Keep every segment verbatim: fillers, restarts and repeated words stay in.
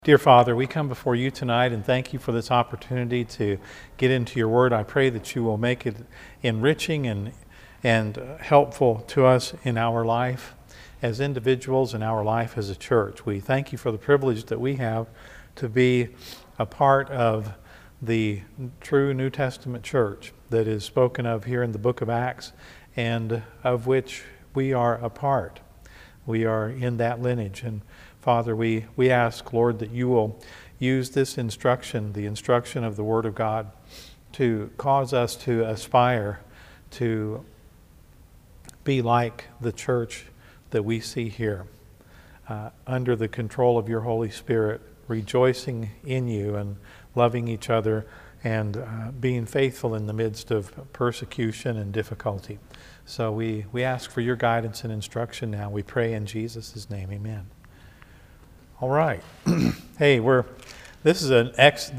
Dear Father, we come before you tonight and thank you for this opportunity to get into your word. I pray that you will make it enriching and, and helpful to us in our life as individuals, in our life as a church. We thank you for the privilege that we have to be a part of the true New Testament church that is spoken of here in the book of Acts and of which we are a part. We are in that lineage. And Father, we, we ask, Lord, that you will use this instruction, the instruction of the Word of God, to cause us to aspire to be like the church that we see here, uh, under the control of your Holy Spirit, rejoicing in you and loving each other and uh, being faithful in the midst of persecution and difficulty. So we, we ask for your guidance and instruction now. We pray in Jesus' name, amen. All right. Hey, we're this is an ex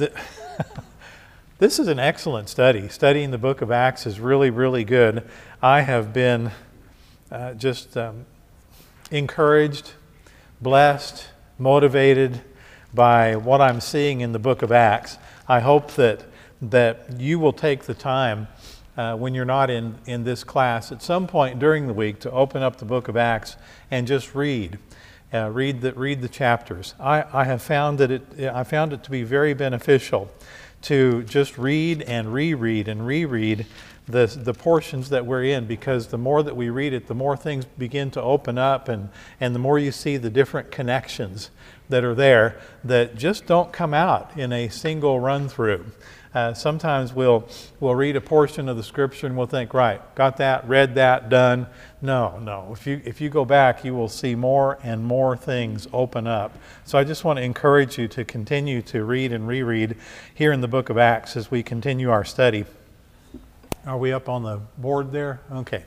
this is an excellent study. Studying the book of Acts is really, really good. I have been uh, just um, encouraged, blessed, motivated by what I'm seeing in the book of Acts. I hope that that you will take the time uh, when you're not in in this class at some point during the week to open up the book of Acts and just read. Uh, read the read the chapters. I, I have found that it I found it to be very beneficial to just read and reread and reread the the portions that we're in, because the more that we read it, the more things begin to open up, and and the more you see the different connections that are there that just don't come out in a single run through. Uh, sometimes we'll we'll read a portion of the scripture and we'll think, right, got that, read that, done. No, no. If you if you go back, you will see more and more things open up. So I just want to encourage you to continue to read and reread here in the book of Acts as we continue our study. Are we up on the board there? Okay.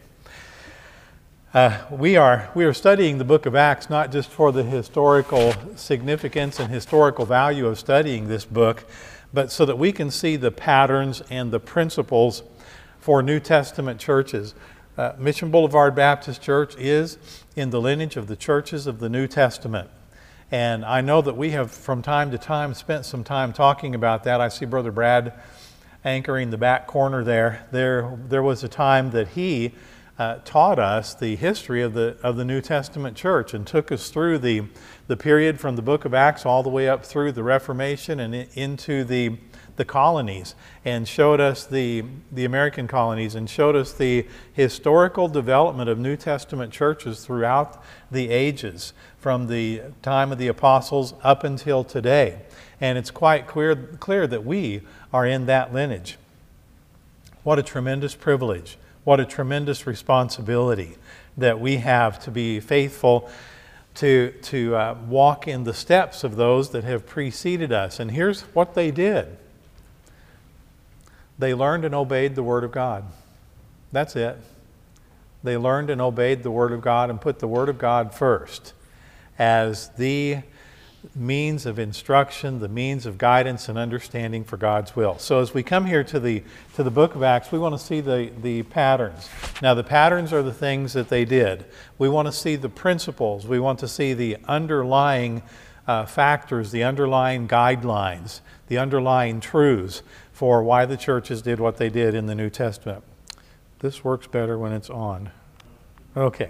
Uh, we are we are studying the book of Acts not just for the historical significance and historical value of studying this book, but so that we can see the patterns and the principles for New Testament churches. Uh, Mission Boulevard Baptist Church is in the lineage of the churches of the New Testament. And I know that we have from time to time spent some time talking about that. I see Brother Brad anchoring the back corner there. There, there was a time that he uh, taught us the history of the of the New Testament church and took us through the the period from the book of Acts all the way up through the Reformation and into the the colonies, and showed us the the American colonies, and showed us the historical development of New Testament churches throughout the ages, from the time of the apostles up until today. And it's quite clear clear that we are in that lineage. What a tremendous privilege, what a tremendous responsibility that we have to be faithful to to uh, walk in the steps of those that have preceded us. And here's what they did. They learned and obeyed the Word of God. That's it. They learned and obeyed the Word of God and put the Word of God first as the means of instruction, the means of guidance and understanding for God's will. So as we come here to the to the book of Acts, we want to see the, the patterns. Now the patterns are the things that they did. We want to see the principles. We want to see the underlying uh, factors, the underlying guidelines, the underlying truths for why the churches did what they did in the New Testament. This works better when it's on. Okay.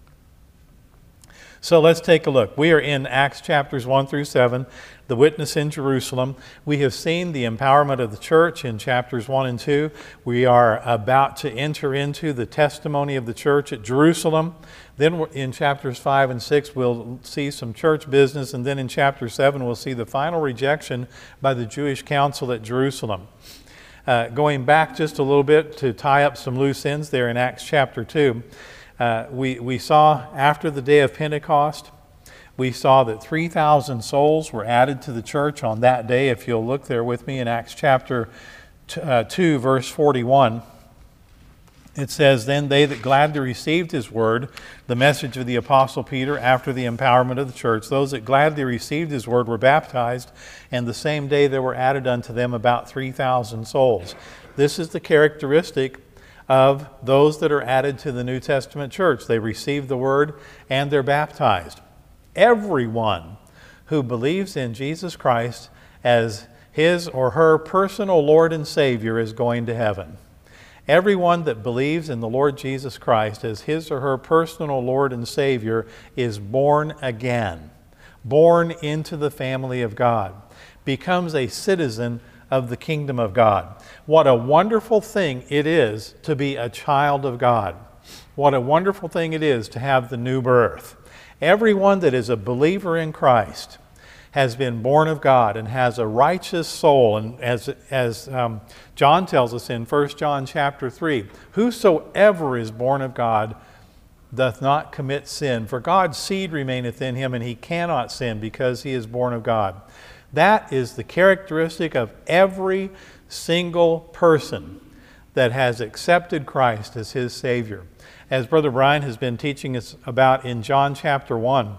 So let's take a look. We are in Acts chapters one through seven, the witness in Jerusalem. We have seen the empowerment of the church in chapters one and two. We are about to enter into the testimony of the church at Jerusalem. Then in chapters five and six, we'll see some church business. And then in chapter seven, we'll see the final rejection by the Jewish council at Jerusalem. Uh, going back just a little bit to tie up some loose ends there in Acts chapter two, uh, we, we saw after the day of Pentecost, we saw that three thousand souls were added to the church on that day. If you'll look there with me in Acts chapter two, verse forty-one. It says, "Then they that gladly received his word," the message of the Apostle Peter after the empowerment of the church, "those that gladly received his word were baptized, and the same day there were added unto them about three thousand souls." This is the characteristic of those that are added to the New Testament church. They receive the word and they're baptized. Everyone who believes in Jesus Christ as his or her personal Lord and Savior is going to heaven. Everyone that believes in the Lord Jesus Christ as his or her personal Lord and Savior is born again, born into the family of God, becomes a citizen of the kingdom of God. What a wonderful thing it is to be a child of God. What a wonderful thing it is to have the new birth. Everyone that is a believer in Christ has been born of God and has a righteous soul. And as, as um, John tells us in First John chapter three, whosoever is born of God doth not commit sin, for God's seed remaineth in him, and he cannot sin because he is born of God. That is the characteristic of every single person that has accepted Christ as his Savior. As Brother Brian has been teaching us about in John chapter one,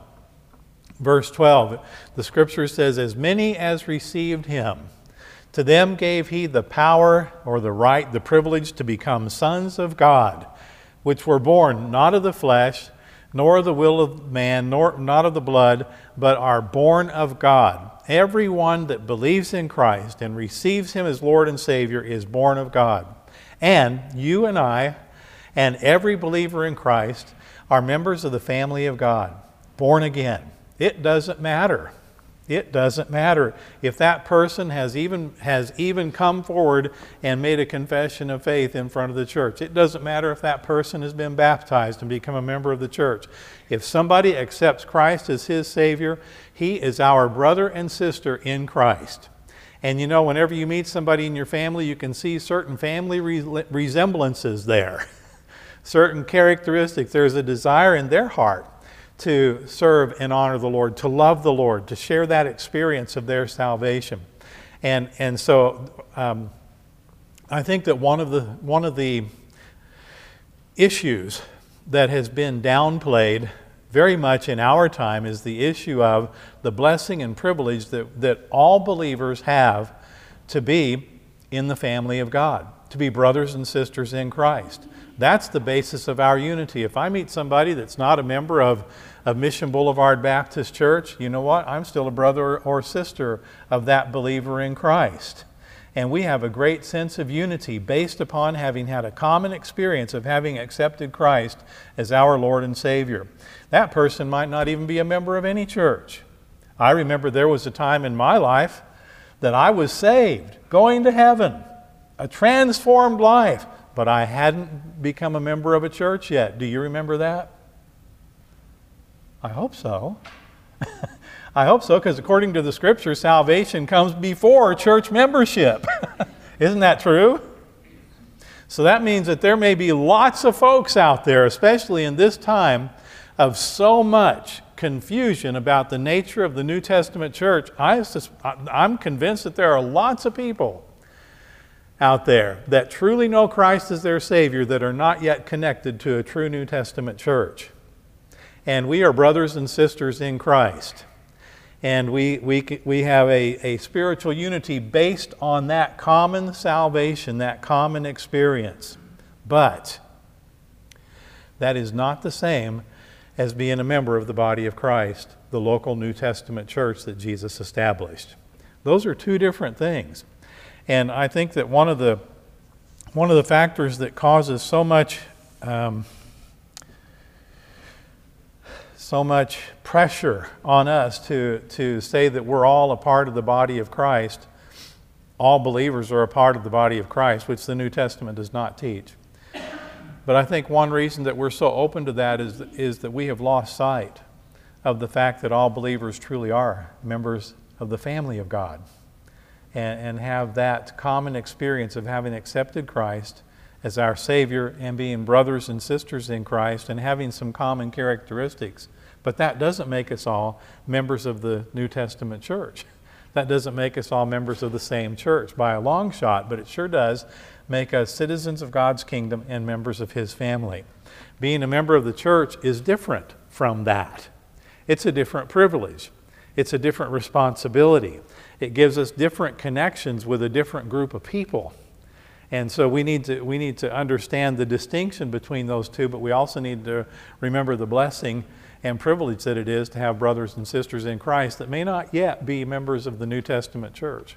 verse twelve, the scripture says, as many as received him, to them gave he the power or the right, the privilege to become sons of God, which were born not of the flesh, nor of the will of man, nor not of the blood, but are born of God. Everyone that believes in Christ and receives him as Lord and Savior is born of God. And you and I and every believer in Christ are members of the family of God, born again. It doesn't matter. It doesn't matter if that person has even has even come forward and made a confession of faith in front of the church. It doesn't matter if that person has been baptized and become a member of the church. If somebody accepts Christ as his Savior, he is our brother and sister in Christ. And you know, whenever you meet somebody in your family, you can see certain family re- resemblances there. Certain characteristics. There's a desire in their heart to serve and honor the Lord, to love the Lord, to share that experience of their salvation. And and so um, I think that one of the one of the issues that has been downplayed very much in our time is the issue of the blessing and privilege that, that all believers have to be in the family of God, to be brothers and sisters in Christ. That's the basis of our unity. If I meet somebody that's not a member of, of Mission Boulevard Baptist Church, you know what? I'm still a brother or sister of that believer in Christ. And we have a great sense of unity based upon having had a common experience of having accepted Christ as our Lord and Savior. That person might not even be a member of any church. I remember there was a time in my life that I was saved, going to heaven, a transformed life. But I hadn't become a member of a church yet. Do you remember that? I hope so. I hope so, because according to the Scripture, salvation comes before church membership. Isn't that true? So that means that there may be lots of folks out there, especially in this time of so much confusion about the nature of the New Testament church. I, I'm convinced that there are lots of people out there that truly know Christ as their Savior that are not yet connected to a true New Testament church. And we are brothers and sisters in Christ. And we, we, we have a, a spiritual unity based on that common salvation, that common experience. But that is not the same as being a member of the body of Christ, the local New Testament church that Jesus established. Those are two different things. And I think that one of the one of the factors that causes so much um, so much pressure on us to to say that we're all a part of the body of Christ, all believers are a part of the body of Christ, which the New Testament does not teach. But I think one reason that we're so open to that is is that we have lost sight of the fact that all believers truly are members of the family of God. And, and have that common experience of having accepted Christ as our Savior and being brothers and sisters in Christ and having some common characteristics. But that doesn't make us all members of the New Testament church. That doesn't make us all members of the same church by a long shot, but it sure does make us citizens of God's kingdom and members of His family. Being a member of the church is different from that. It's a different privilege. It's a different responsibility. It gives us different connections with a different group of people. And so we need to we need to understand the distinction between those two, but we also need to remember the blessing and privilege that it is to have brothers and sisters in Christ that may not yet be members of the New Testament church.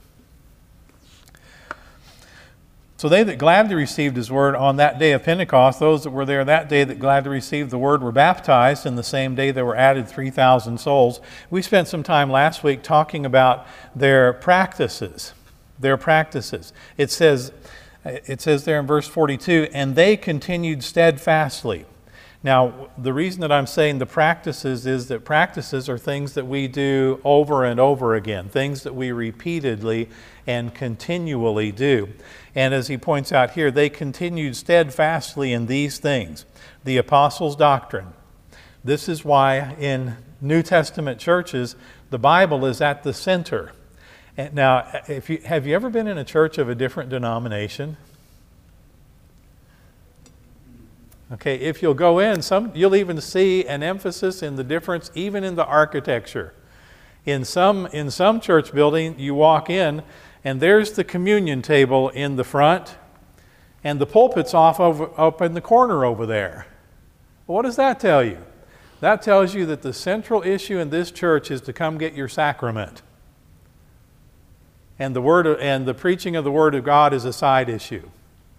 So they that gladly received his word on that day of Pentecost, those that were there that day that gladly received the word were baptized, and the same day there were added three thousand souls. We spent some time last week talking about their practices. Their practices. It says, it says there in verse forty-two, and they continued steadfastly. Now, the reason that I'm saying the practices is that practices are things that we do over and over again, things that we repeatedly and continually do. And as he points out here, they continued steadfastly in these things. The apostles' doctrine. This is why in New Testament churches, the Bible is at the center. And now, if you, have you ever been in a church of a different denomination? Okay, if you'll go in, some you'll even see an emphasis in the difference, even in the architecture. In some in some church building, you walk in, and there's the communion table in the front, and the pulpit's off over, up in the corner over there. What does that tell you? That tells you that the central issue in this church is to come get your sacrament, and the word of, and the preaching of the Word of God is a side issue.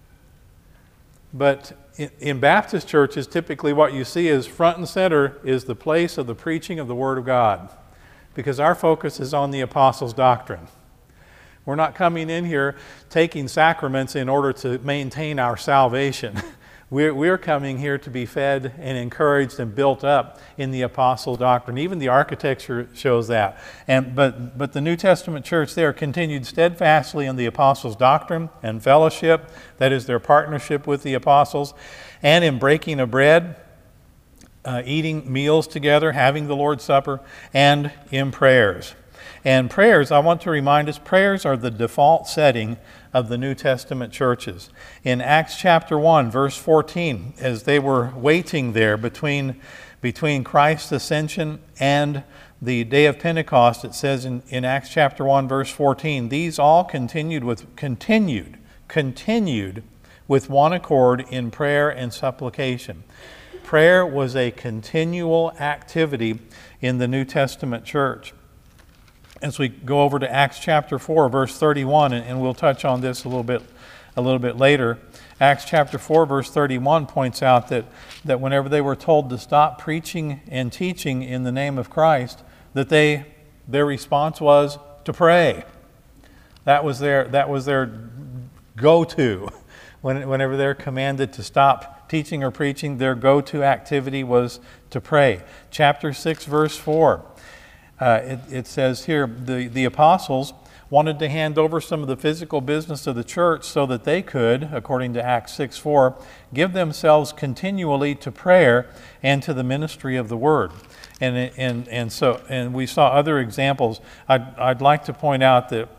But in, in Baptist churches, typically what you see is front and center is the place of the preaching of the Word of God, because our focus is on the apostles' doctrine. We're not coming in here taking sacraments in order to maintain our salvation. We're, we're coming here to be fed and encouraged and built up in the apostles' doctrine. Even the architecture shows that. And but but the New Testament church there continued steadfastly in the apostles' doctrine and fellowship, that is their partnership with the apostles, and in breaking of bread, uh, eating meals together, having the Lord's Supper, and in prayers. And prayers, I want to remind us, prayers are the default setting of the New Testament churches. In Acts chapter one, verse fourteen, as they were waiting there between, between Christ's ascension and the day of Pentecost, it says in, in Acts chapter one, verse fourteen, these all continued with continued, continued with one accord in prayer and supplication. Prayer was a continual activity in the New Testament church. As we go over to Acts chapter four, verse thirty-one, and, and we'll touch on this a little bit a little bit later. Acts chapter four, verse thirty-one points out that, that whenever they were told to stop preaching and teaching in the name of Christ, that they their response was to pray. That was their that was their go-to. When, whenever they're commanded to stop teaching or preaching, their go-to activity was to pray. Chapter six, verse four. Uh, it, it says here, the, the apostles wanted to hand over some of the physical business of the church so that they could, according to Acts six four, give themselves continually to prayer and to the ministry of the word. And and and so and we saw other examples. I'd, I'd like to point out that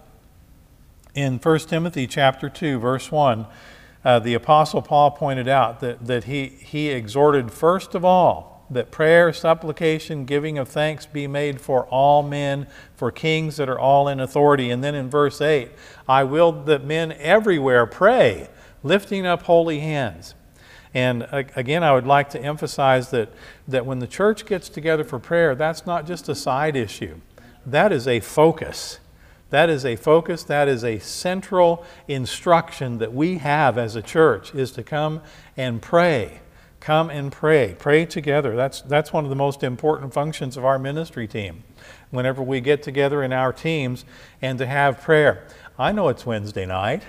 in First Timothy chapter two, verse one, uh, the apostle Paul pointed out that, that he, he exhorted first of all that prayer, supplication, giving of thanks be made for all men, for kings that are all in authority. And then in verse eight, I will that men everywhere pray, lifting up holy hands. And again, I would like to emphasize that, that when the church gets together for prayer, that's not just a side issue. That is a focus. That is a focus, that is a central instruction that we have as a church, is to come and pray. Come and pray. Pray together. That's that's one of the most important functions of our ministry team. Whenever we get together in our teams and to have prayer. I know it's Wednesday night.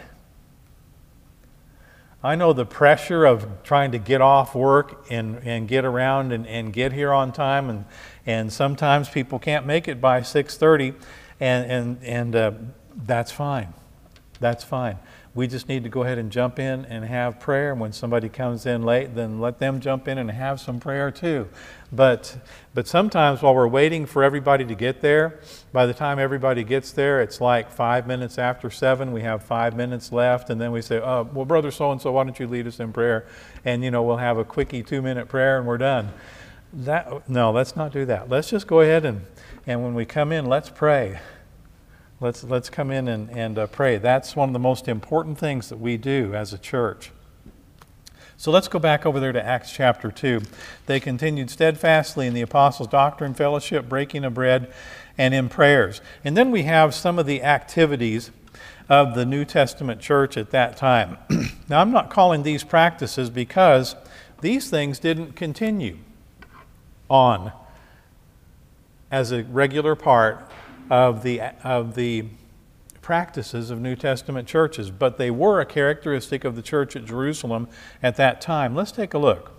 I know the pressure of trying to get off work and, and get around and, and get here on time. And, and sometimes people can't make it by six thirty. And, and, and uh, that's fine. That's fine. We just need to go ahead and jump in and have prayer. And when somebody comes in late, then let them jump in and have some prayer too. But but sometimes while we're waiting for everybody to get there, by the time everybody gets there, it's like five minutes after seven. We have five minutes left, and then we say, "Oh, well, Brother So-and-so, why don't you lead us in prayer?" And you know, we'll have a quickie two-minute prayer, and we're done. That no, let's not do that. Let's just go ahead and and when we come in, let's pray. Let's let's come in and, and uh, pray. That's one of the most important things that we do as a church. So let's go back over there to Acts chapter two. They continued steadfastly in the apostles' doctrine, fellowship, breaking of bread, and in prayers. And then we have some of the activities of the New Testament church at that time. Now, I'm not calling these practices because these things didn't continue on as a regular part of the of the practices of New Testament churches, but they were a characteristic of the church at Jerusalem at that time. Let's take a look.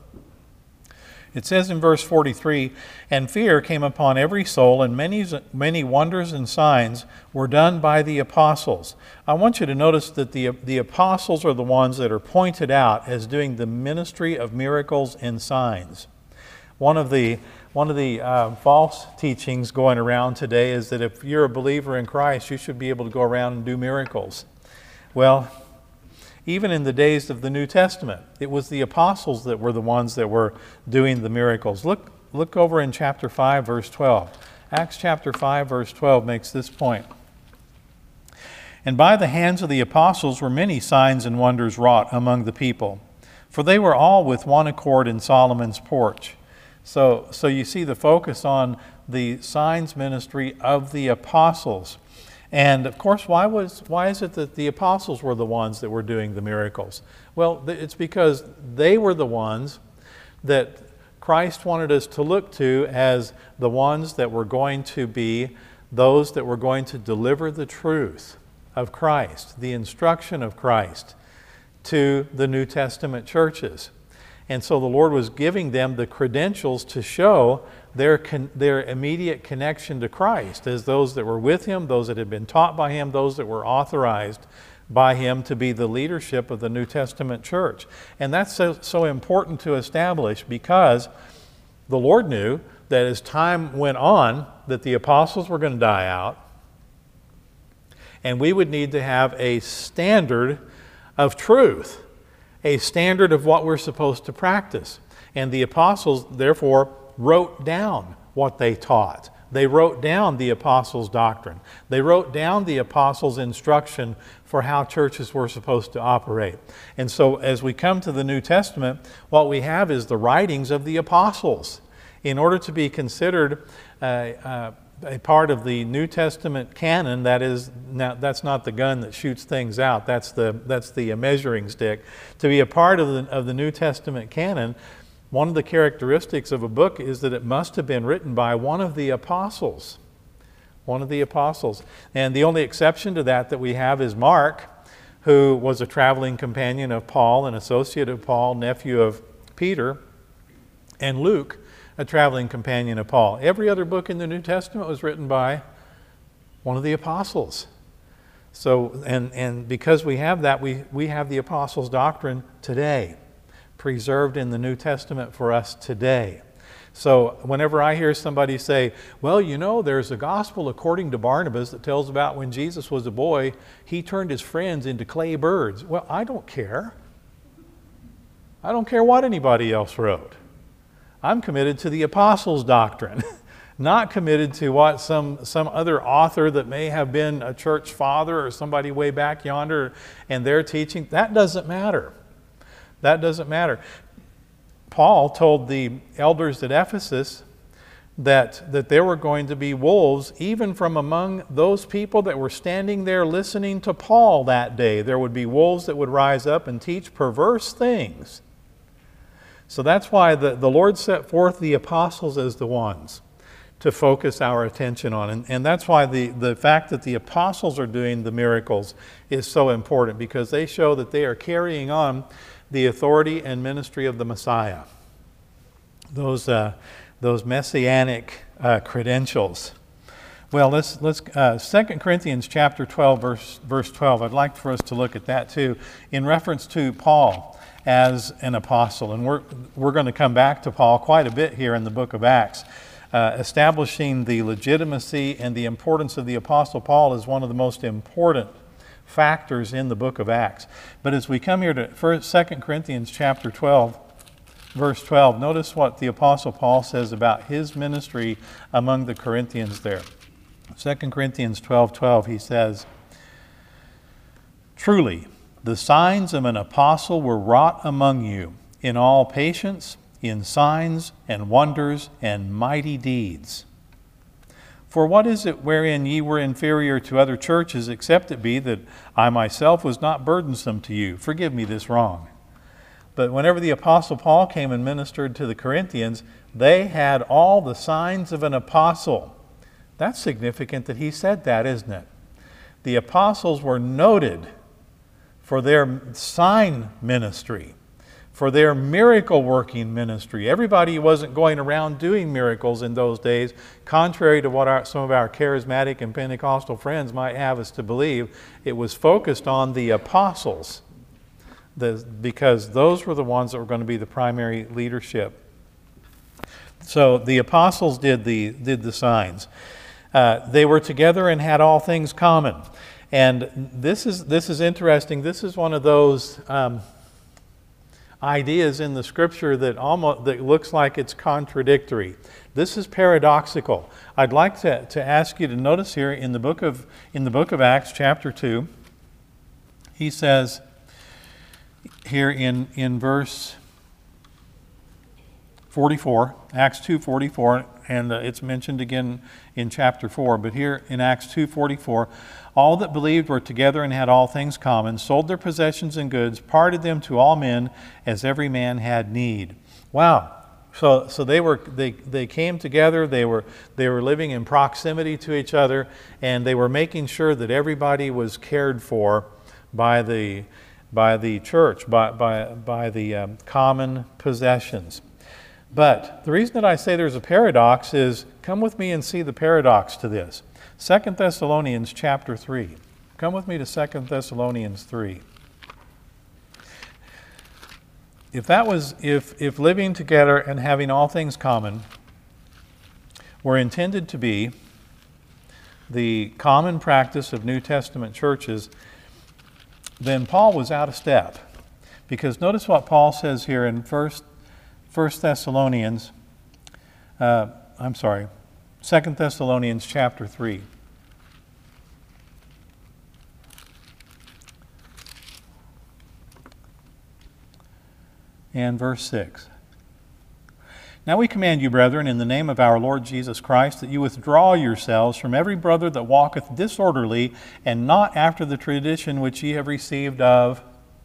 It says in verse forty-three, "And fear came upon every soul, and many, many wonders and signs were done by the apostles." I want you to notice that the, the apostles are the ones that are pointed out as doing the ministry of miracles and signs. One of the One of the uh, false teachings going around today is that if you're a believer in Christ, you should be able to go around and do miracles. Well, even in the days of the New Testament, it was the apostles that were the ones that were doing the miracles. Look, look over in chapter five, verse twelve. Acts chapter five, verse twelve makes this point. "And by the hands of the apostles were many signs and wonders wrought among the people, for they were all with one accord in Solomon's porch." So, so you see the focus on the signs ministry of the apostles. And of course, why was why is it that the apostles were the ones that were doing the miracles? Well, it's because they were the ones that Christ wanted us to look to as the ones that were going to be those that were going to deliver the truth of Christ, the instruction of Christ to the New Testament churches. And so the Lord was giving them the credentials to show their con- their immediate connection to Christ as those that were with Him, those that had been taught by Him, those that were authorized by Him to be the leadership of the New Testament church. And that's so, so important to establish because the Lord knew that as time went on that the apostles were going to die out, and we would need to have a standard of truth, a standard of what we're supposed to practice. And the apostles, therefore, wrote down what they taught. They wrote down the apostles' doctrine. They wrote down the apostles' instruction for how churches were supposed to operate. And so as we come to the New Testament, what we have is the writings of the apostles. In order to be considered uh, uh, a part of the New Testament canon, that is, now that's not the gun that shoots things out, that's the that's the measuring stick. To be a part of the, of the New Testament canon, one of the characteristics of a book is that it must have been written by one of the apostles. One of the apostles. And the only exception to that that we have is Mark, who was a traveling companion of Paul, an associate of Paul, nephew of Peter, and Luke, a traveling companion of Paul. Every other book in the New Testament was written by one of the apostles. So, and, and because we have that, we, we have the apostles' doctrine today, preserved in the New Testament for us today. So whenever I hear somebody say, well, you know, there's a gospel according to Barnabas that tells about when Jesus was a boy, he turned his friends into clay birds. Well, I don't care. I don't care what anybody else wrote. I'm committed to the apostles' doctrine, not committed to what some, some other author that may have been a church father or somebody way back yonder and their teaching. That doesn't matter. That doesn't matter. Paul told the elders at Ephesus that, that there were going to be wolves even from among those people that were standing there listening to Paul that day. There would be wolves that would rise up and teach perverse things. So that's why the, the Lord set forth the apostles as the ones to focus our attention on. And, and that's why the, the fact that the apostles are doing the miracles is so important, because they show that they are carrying on the authority and ministry of the Messiah. Those, uh, those messianic uh, credentials. Well, let's, let's uh, Second Corinthians chapter twelve, verse, verse twelve. I'd like for us to look at that too, in reference to Paul as an apostle. And we're, we're going to come back to Paul quite a bit here in the book of Acts. Uh, establishing the legitimacy and the importance of the apostle Paul is one of the most important factors in the book of Acts. But as we come here to Second Corinthians chapter twelve, verse twelve, notice what the apostle Paul says about his ministry among the Corinthians there. Second Corinthians twelve twelve, he says, "Truly, the signs of an apostle were wrought among you, in all patience, in signs and wonders and mighty deeds. For what is it wherein ye were inferior to other churches, except it be that I myself was not burdensome to you? Forgive me this wrong. But whenever the Apostle Paul came and ministered to the Corinthians, they had all the signs of an apostle. That's significant that he said that, isn't it? The apostles were noted for their sign ministry, for their miracle-working ministry. Everybody wasn't going around doing miracles in those days, contrary to what our, some of our charismatic and Pentecostal friends might have us to believe. It was focused on the apostles, the, because those were the ones that were going to be the primary leadership. So the apostles did the, did the signs. Uh, they were together and had all things common. And this is, this is interesting. This is one of those Um, ideas in the Scripture that almost that looks like it's contradictory. This is paradoxical. I'd like to, to ask you to notice here in the book of in the book of Acts, chapter two. He says here in in verse forty-four, Acts two forty-four, and uh, it's mentioned again in chapter four. But here in Acts two forty-four. All that believed were together and had all things common, sold their possessions and goods, parted them to all men as every man had need. Wow. So so they were they, they came together, they were they were living in proximity to each other, and they were making sure that everybody was cared for by the by the church, by by by the um, common possessions. But the reason that I say there's a paradox is, come with me and see the paradox to this. Second Thessalonians chapter three. Come with me to Second Thessalonians three. If that was, if, if living together and having all things common were intended to be the common practice of New Testament churches, then Paul was out of step. Because notice what Paul says here in First, First Thessalonians, uh, I'm sorry, Second Thessalonians chapter three. And verse six. Now we command you, brethren, in the name of our Lord Jesus Christ, that you withdraw yourselves from every brother that walketh disorderly, and not after the tradition which ye have received of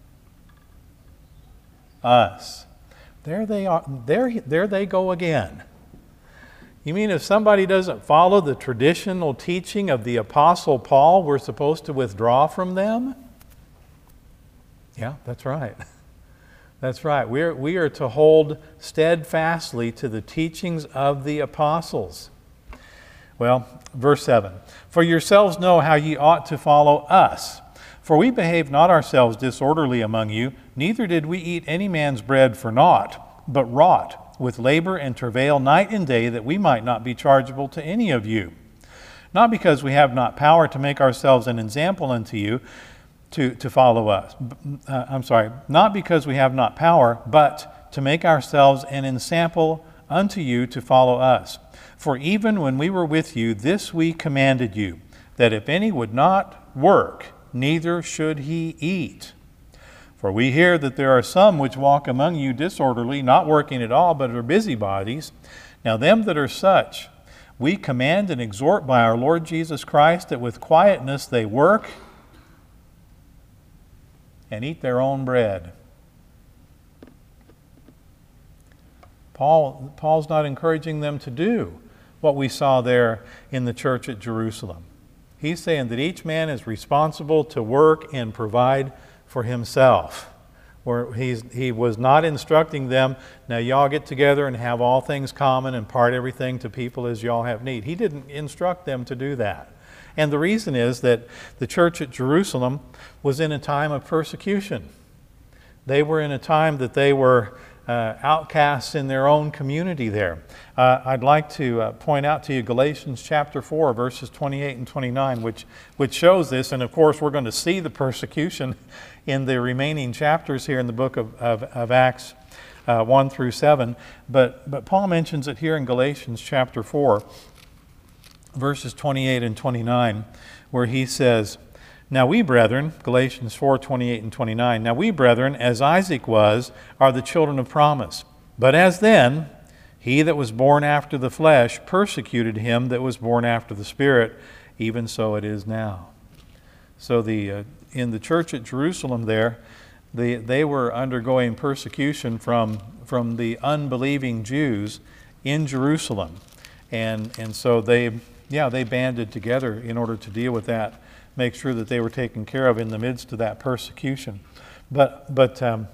us. There they are. There, there they go again. You mean if somebody doesn't follow the traditional teaching of the Apostle Paul, we're supposed to withdraw from them? Yeah, that's right. That's right. We're, we are to hold steadfastly to the teachings of the apostles. Well, verse seven. For yourselves know how ye ought to follow us. For we behaved not ourselves disorderly among you, neither did we eat any man's bread for naught, but wrought with labor and travail night and day, that we might not be chargeable to any of you. Not because we have not power to make ourselves an example unto you, to, to follow us. Uh, I'm sorry, not because we have not power, but to make ourselves an ensample unto you to follow us. For even when we were with you, this we commanded you, that if any would not work, neither should he eat. For we hear that there are some which walk among you disorderly, not working at all, but are busybodies. Now them that are such, we command and exhort by our Lord Jesus Christ, that with quietness they work and eat their own bread. Paul, Paul's not encouraging them to do what we saw there in the church at Jerusalem. He's saying that each man is responsible to work and provide for himself. Where he's, he was not instructing them, now y'all get together and have all things common and part everything to people as y'all have need. He didn't instruct them to do that. And the reason is that the church at Jerusalem was in a time of persecution. They were in a time that they were uh, outcasts in their own community there. Uh, I'd like to uh, point out to you Galatians chapter four, verses twenty-eight and twenty-nine, which, which shows this. And of course, we're going to see the persecution in the remaining chapters here in the book of, of, of Acts uh, one through seven. But, but Paul mentions it here in Galatians chapter four, verses twenty-eight and twenty-nine, where he says, Now we, brethren, Galatians four, twenty-eight and twenty-nine, now we, brethren, as Isaac was, are the children of promise. But as then, he that was born after the flesh persecuted him that was born after the Spirit, even so it is now. So the uh, in the church at Jerusalem there, they, they were undergoing persecution from, from the unbelieving Jews in Jerusalem. And, and so they, yeah, they banded together in order to deal with that, make sure that they were taken care of in the midst of that persecution. But, but um,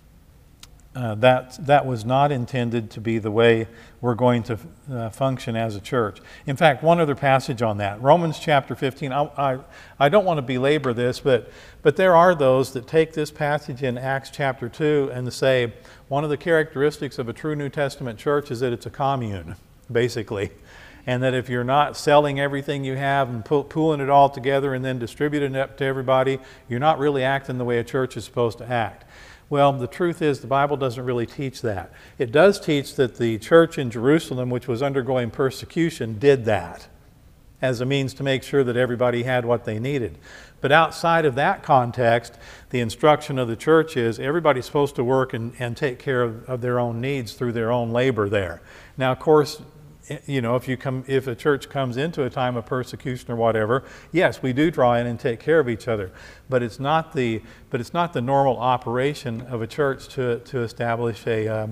uh, that, that was not intended to be the way we're going to uh, function as a church. In fact, one other passage on that, Romans chapter fifteen. I, I, I don't want to belabor this, but, but there are those that take this passage in Acts chapter two and say one of the characteristics of a true New Testament church is that it's a commune, basically. And that if you're not selling everything you have and pull, pooling it all together and then distributing it up to everybody, you're not really acting the way a church is supposed to act. Well, the truth is the Bible doesn't really teach that. It does teach that the church in Jerusalem, which was undergoing persecution, did that as a means to make sure that everybody had what they needed. But outside of that context, the instruction of the church is everybody's supposed to work and, and take care of, of their own needs through their own labor there. Now, of course, you know, if you come, if a church comes into a time of persecution or whatever, yes, we do draw in and take care of each other. But it's not the, but it's not the normal operation of a church to to establish a um,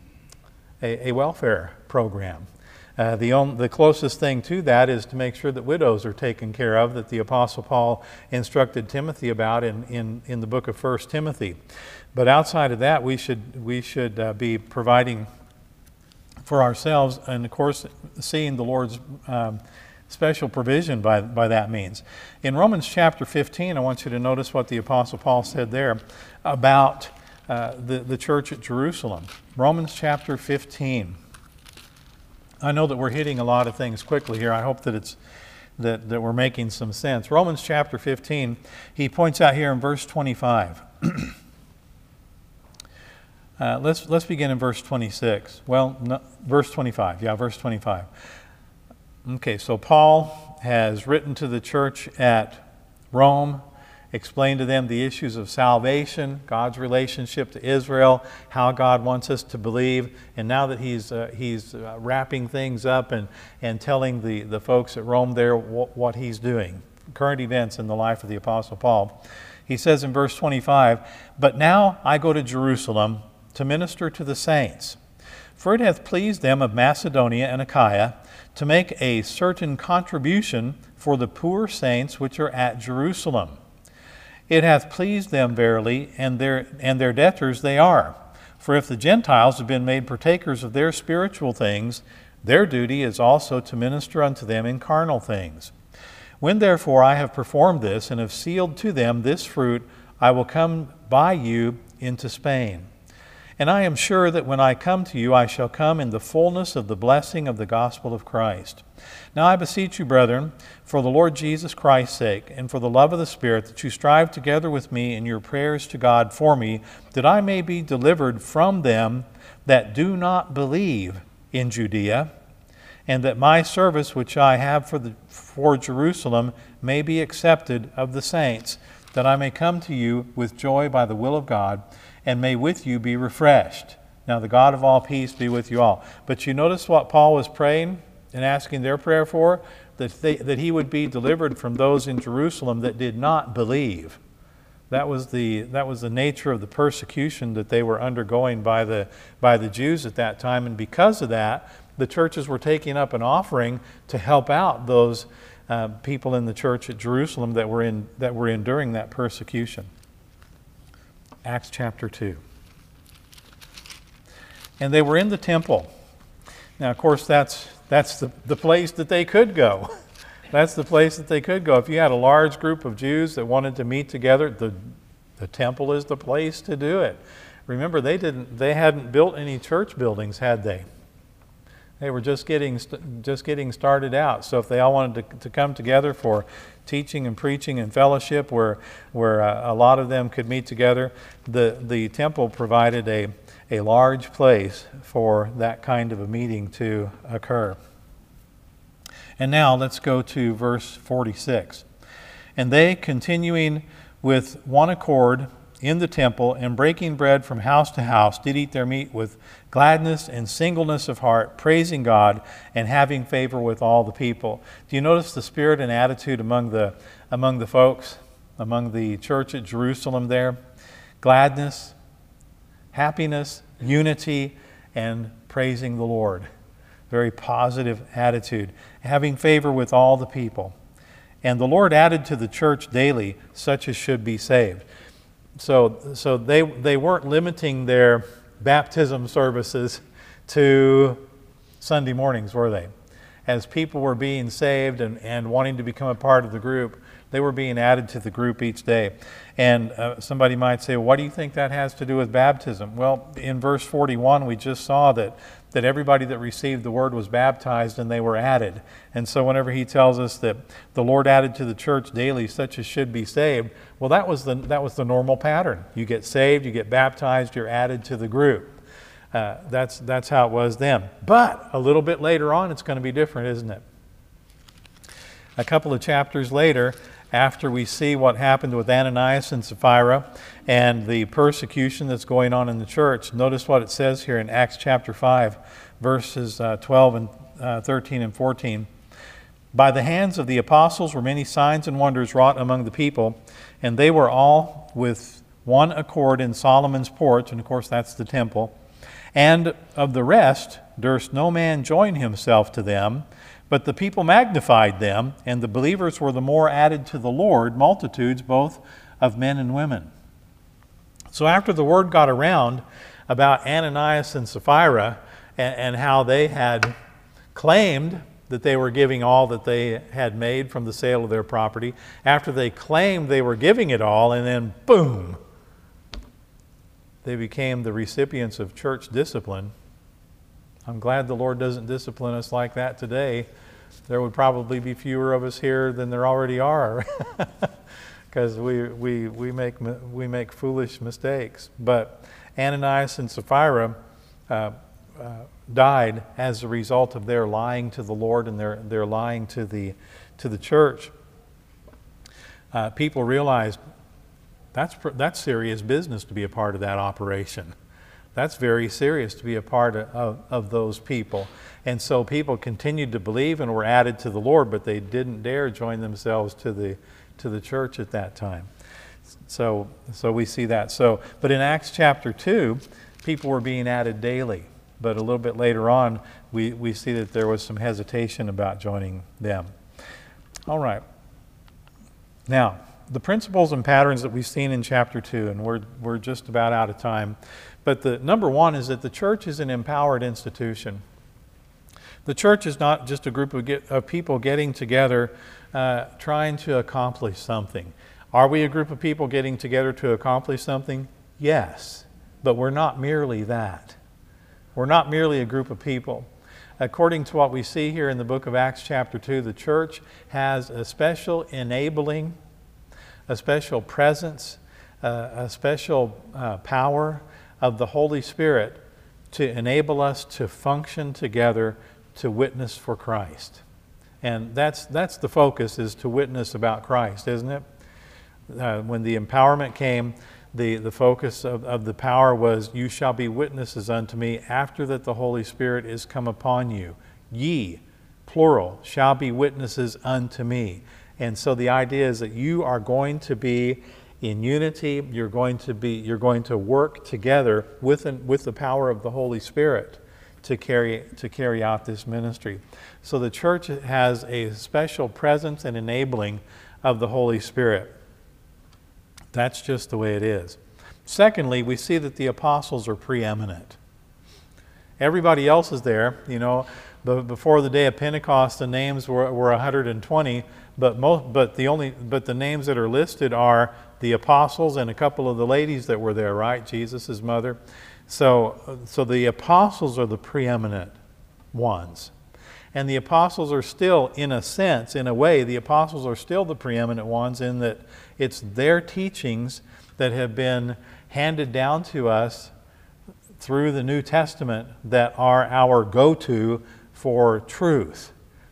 a, a welfare program. Uh, the only, the closest thing to that is to make sure that widows are taken care of, that the Apostle Paul instructed Timothy about in in, in the book of First Timothy. But outside of that, we should we should uh, be providing for ourselves, and of course seeing the Lord's um, special provision by, by that means. In Romans chapter fifteen, I want you to notice what the Apostle Paul said there about uh, the, the church at Jerusalem. Romans chapter fifteen. I know that we're hitting a lot of things quickly here. I hope that it's that, that we're making some sense. Romans chapter fifteen, he points out here in verse twenty-five. Uh, let's let's begin in verse twenty-six. Well, no, verse twenty-five. Yeah, verse twenty-five. Okay, so Paul has written to the church at Rome, explained to them the issues of salvation, God's relationship to Israel, how God wants us to believe, and now that he's uh, he's uh, wrapping things up and and telling the the folks at Rome there what, what he's doing, current events in the life of the Apostle Paul. He says in verse twenty-five, "But now I go to Jerusalem to minister to the saints. For it hath pleased them of Macedonia and Achaia to make a certain contribution for the poor saints which are at Jerusalem. It hath pleased them verily, and their, and their debtors they are. For if the Gentiles have been made partakers of their spiritual things, their duty is also to minister unto them in carnal things. When therefore I have performed this, and have sealed to them this fruit, I will come by you into Spain. And I am sure that when I come to you, I shall come in the fullness of the blessing of the gospel of Christ. Now I beseech you, brethren, for the Lord Jesus Christ's sake, and for the love of the Spirit, that you strive together with me in your prayers to God for me, that I may be delivered from them that do not believe in Judea, and that my service which I have for, the, for Jerusalem may be accepted of the saints, that I may come to you with joy by the will of God, and may with you be refreshed. Now the God of all peace be with you all." But you notice what Paul was praying and asking their prayer for? That, they, that he would be delivered from those in Jerusalem that did not believe. That was the, that was the nature of the persecution that they were undergoing by the, by the Jews at that time. And because of that, the churches were taking up an offering to help out those uh, people in the church at Jerusalem that were, in, that were enduring that persecution. Acts chapter two. And they were in the temple. Now, of course, that's that's the, the place that they could go. That's the place that they could go. If you had a large group of Jews that wanted to meet together, the the temple is the place to do it. Remember, they didn't they hadn't built any church buildings, had they? They were just getting just getting started out. So if they all wanted to, to come together for teaching and preaching and fellowship, where where uh, a lot of them could meet together, the the temple provided a a large place for that kind of a meeting to occur. And now let's go to verse forty-six. And they, continuing with one accord in the temple and breaking bread from house to house, did eat their meat with gladness and singleness of heart, praising God and having favor with all the people. Do you notice the spirit and attitude among the among the folks, among the church at Jerusalem there? Gladness, happiness, unity, and praising the Lord. Very positive attitude, having favor with all the people. And the Lord added to the church daily such as should be saved. So, so they, they weren't limiting their baptism services to Sunday mornings, were they? As people were being saved and, and wanting to become a part of the group, they were being added to the group each day. And uh, somebody might say, well, what do you think that has to do with baptism? Well, in verse forty-one, we just saw that, that everybody that received the word was baptized and they were added. And so whenever he tells us that the Lord added to the church daily such as should be saved, well, that was the, that was the normal pattern. You get saved, you get baptized, you're added to the group. Uh, that's, that's how it was then. But a little bit later on, it's going to be different, isn't it? A couple of chapters later, after we see what happened with Ananias and Sapphira and the persecution that's going on in the church, notice what it says here in Acts chapter five, verses uh, twelve and uh, thirteen and fourteen. By the hands of the apostles were many signs and wonders wrought among the people, and they were all with one accord in Solomon's porch, and of course that's the temple. And of the rest durst no man join himself to them, but the people magnified them, and the believers were the more added to the Lord, multitudes both of men and women. So after the word got around about Ananias and Sapphira and, and how they had claimed that they were giving all that they had made from the sale of their property, after they claimed they were giving it all, and then boom, they became the recipients of church discipline. I'm glad the Lord doesn't discipline us like that today. There would probably be fewer of us here than there already are, because we, we, we, make, we make foolish mistakes. But Ananias and Sapphira uh, uh, died as a result of their lying to the Lord and their, their lying to the, to the church. Uh, people realized that's, that's serious business to be a part of that operation. That's very serious to be a part of, of, of those people. And so people continued to believe and were added to the Lord, but they didn't dare join themselves to the, to the church at that time. So, so we see that. So, but in Acts chapter two, people were being added daily. But a little bit later on, we, we see that there was some hesitation about joining them. All right. Now, the principles and patterns that we've seen in chapter two, and we're, we're just about out of time. But the number one is that the church is an empowered institution. The church is not just a group of, get, of people getting together uh, trying to accomplish something. Are we a group of people getting together to accomplish something? Yes, but we're not merely that. We're not merely a group of people. According to what we see here in the book of Acts chapter two, the church has a special enabling, a special presence, uh, a special uh, power of the Holy Spirit to enable us to function together to witness for Christ. And that's that's the focus, is to witness about Christ, isn't it? Uh, when the empowerment came, the, the focus of, of the power was, you shall be witnesses unto me after that the Holy Spirit is come upon you. Ye, plural, shall be witnesses unto me. And so the idea is that you are going to be in unity, you're going to be, you're going to work together with, an, with the power of the Holy Spirit to carry, to carry out this ministry. So the church has a special presence and enabling of the Holy Spirit. That's just the way it is. Secondly, we see that the apostles are preeminent. Everybody else is there. You know, before the day of Pentecost, the names were, were one hundred twenty, but most, but the only, but the names that are listed are the apostles and a couple of the ladies that were there, right? Jesus' mother. So, so the apostles are the preeminent ones. And the apostles are still, in a sense, in a way, the apostles are still the preeminent ones, in that it's their teachings that have been handed down to us through the New Testament that are our go-to for truth.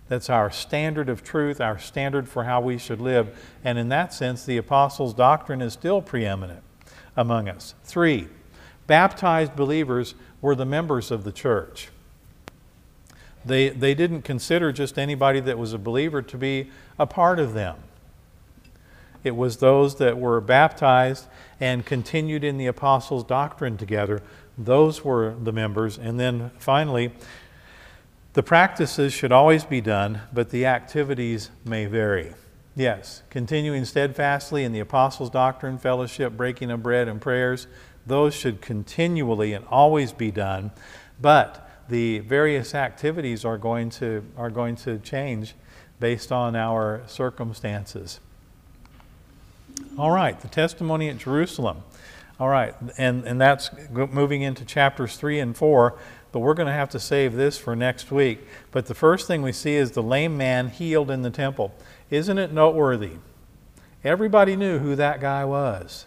That's our standard of truth, our standard for how we should live. And in that sense, the apostles' doctrine is still preeminent among us. Three, baptized believers were the members of the church. They, they didn't consider just anybody that was a believer to be a part of them. It was those that were baptized and continued in the apostles' doctrine together. Those were the members. And then finally, the practices should always be done, but the activities may vary. Yes, continuing steadfastly in the apostles' doctrine, fellowship, breaking of bread, and prayers, those should continually and always be done. But the various activities are going to, are going to change based on our circumstances. All right, the testimony at Jerusalem. All right, and, and that's moving into chapters three and four, but we're going to have to save this for next week. But the first thing we see is the lame man healed in the temple. Isn't it noteworthy? Everybody knew who that guy was.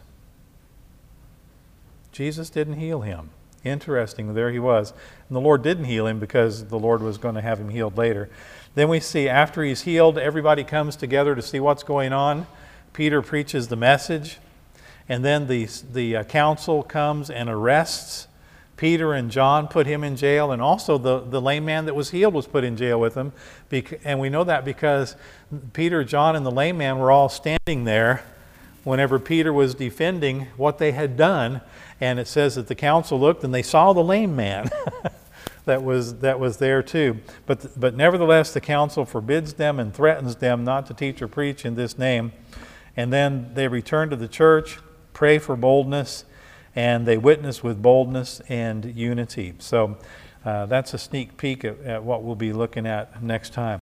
Jesus didn't heal him. Interesting, there he was. And the Lord didn't heal him because the Lord was going to have him healed later. Then we see after he's healed, everybody comes together to see what's going on. Peter preaches the message, and then the, the uh, council comes and arrests Peter and John, put him in jail, and also the, the lame man that was healed was put in jail with him. And we know that because Peter, John, and the lame man were all standing there whenever Peter was defending what they had done. And it says that the council looked and they saw the lame man that was that was there too. But, but nevertheless, the council forbids them and threatens them not to teach or preach in this name. And then they return to the church, pray for boldness, and they witness with boldness and unity. So uh, that's a sneak peek at, at what we'll be looking at next time.